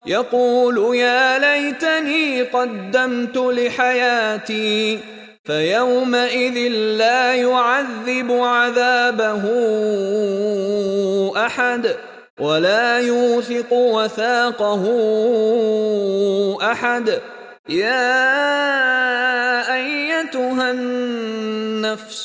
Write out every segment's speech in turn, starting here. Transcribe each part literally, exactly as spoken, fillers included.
يقول يا ليتني قدمت لحياتي فيومئذ لا يعذب عذابه أحد ولا يوثق وثاقه أحد. يا أيتها النفس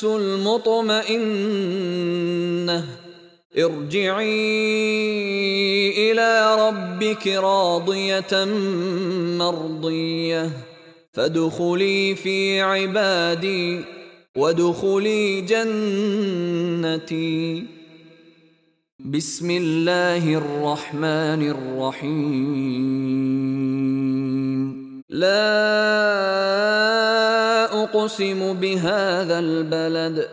المطمئنة ارجعي إلى ربك راضية مرضية فادخلي في عبادي وادخلي جنتي. بسم الله الرحمن الرحيم. لا أقسم بهذا البلد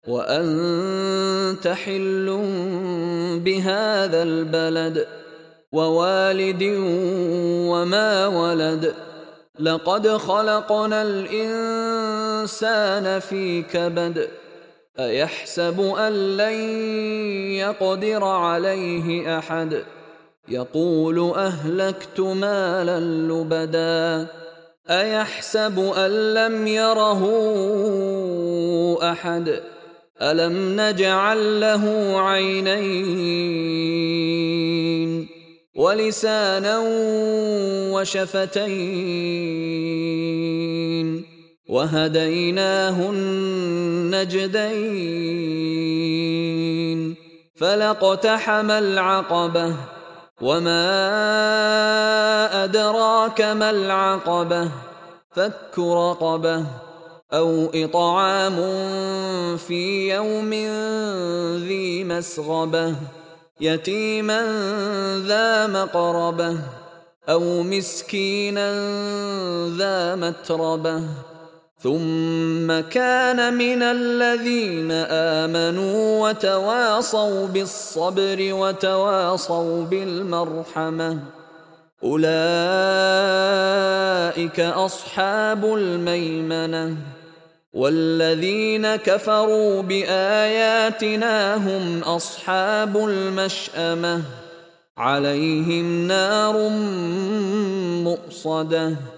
وأنت حل بهذا البلد ووالد وما ولد لقد خلقنا الإنسان في كبد أيحسب أن لن يقدر عليه أحد يقول أهلكت مالا لبدا أيحسب أن لم يره أحد ألم نجعل له عينين ولسانا وشفتين وهديناه النجدين فلاقتحم العقبة وما أدراك ما العقبة فك رقبة أو إطعام في يوم ذي مسغبة يتيما ذا مقربة أو مسكينا ذا متربة ثم كان من الذين آمنوا وتواصوا بالصبر وتواصوا بالمرحمة أولئك أصحاب الميمنة. والذين كفروا بآياتنا هم أصحاب المشأمة عليهم نار مؤصدة